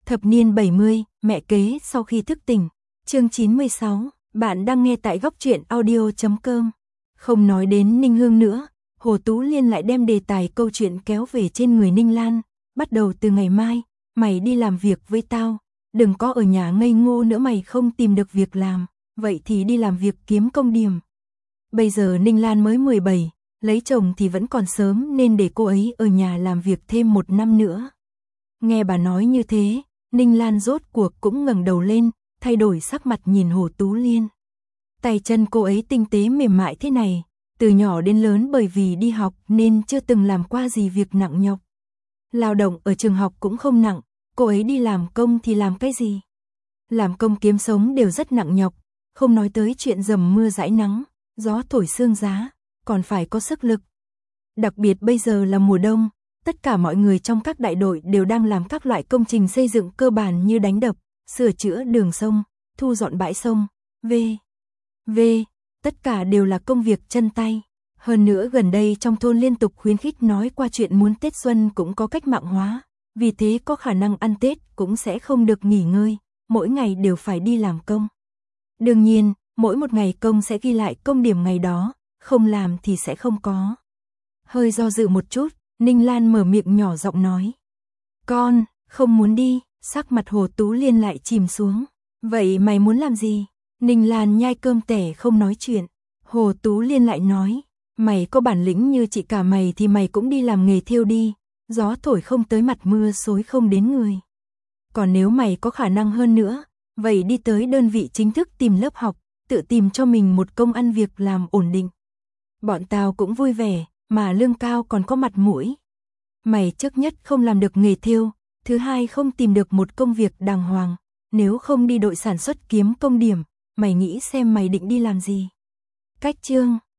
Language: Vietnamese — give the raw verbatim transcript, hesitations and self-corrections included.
Thập niên bảy mươi, mẹ kế sau khi thức tỉnh. Chương chín mươi sáu, bạn đang nghe tại góc truyện audio chấm com. Không nói đến Ninh Hương nữa, Hồ Tú Liên lại đem đề tài câu chuyện kéo về trên người Ninh Lan. Bắt đầu từ ngày mai, mày đi làm việc với tao, đừng có ở nhà ngây ngô nữa, mày không tìm được việc làm, vậy thì đi làm việc kiếm công điểm. Bây giờ Ninh Lan mới mười bảy, lấy chồng thì vẫn còn sớm nên để cô ấy ở nhà làm việc thêm một năm nữa. Nghe bà nói như thế, Ninh Lan rốt cuộc cũng ngẩng đầu lên, thay đổi sắc mặt nhìn Hồ Tú Liên. Tay chân cô ấy tinh tế mềm mại thế này, từ nhỏ đến lớn bởi vì đi học nên chưa từng làm qua gì việc nặng nhọc. Lao động ở trường học cũng không nặng, cô ấy đi làm công thì làm cái gì? Làm công kiếm sống đều rất nặng nhọc, không nói tới chuyện dầm mưa dãi nắng, gió thổi sương giá, còn phải có sức lực. Đặc biệt bây giờ là mùa đông, tất cả mọi người trong các đại đội đều đang làm các loại công trình xây dựng cơ bản như đánh đập, sửa chữa đường sông, thu dọn bãi sông, v. v. Tất cả đều là công việc chân tay. Hơn nữa gần đây trong thôn liên tục khuyến khích nói qua chuyện muốn Tết Xuân cũng có cách mạng hóa, vì thế có khả năng ăn Tết cũng sẽ không được nghỉ ngơi, mỗi ngày đều phải đi làm công. Đương nhiên, mỗi một ngày công sẽ ghi lại công điểm ngày đó, không làm thì sẽ không có. Hơi do dự một chút, Ninh Lan mở miệng nhỏ giọng nói. Con, không muốn đi, sắc mặt Hồ Tú Liên lại chìm xuống. Vậy mày muốn làm gì? Ninh Lan nhai cơm tẻ không nói chuyện. Hồ Tú Liên lại nói, mày có bản lĩnh như chị cả mày thì mày cũng đi làm nghề thêu đi, gió thổi không tới mặt mưa xối không đến người. Còn nếu mày có khả năng hơn nữa, vậy đi tới đơn vị chính thức tìm lớp học, tự tìm cho mình một công ăn việc làm ổn định. Bọn tao cũng vui vẻ, mà lương cao còn có mặt mũi. Mày trước nhất không làm được nghề thêu, thứ hai không tìm được một công việc đàng hoàng, nếu không đi đội sản xuất kiếm công điểm, mày nghĩ xem mày định đi làm gì? Cách chương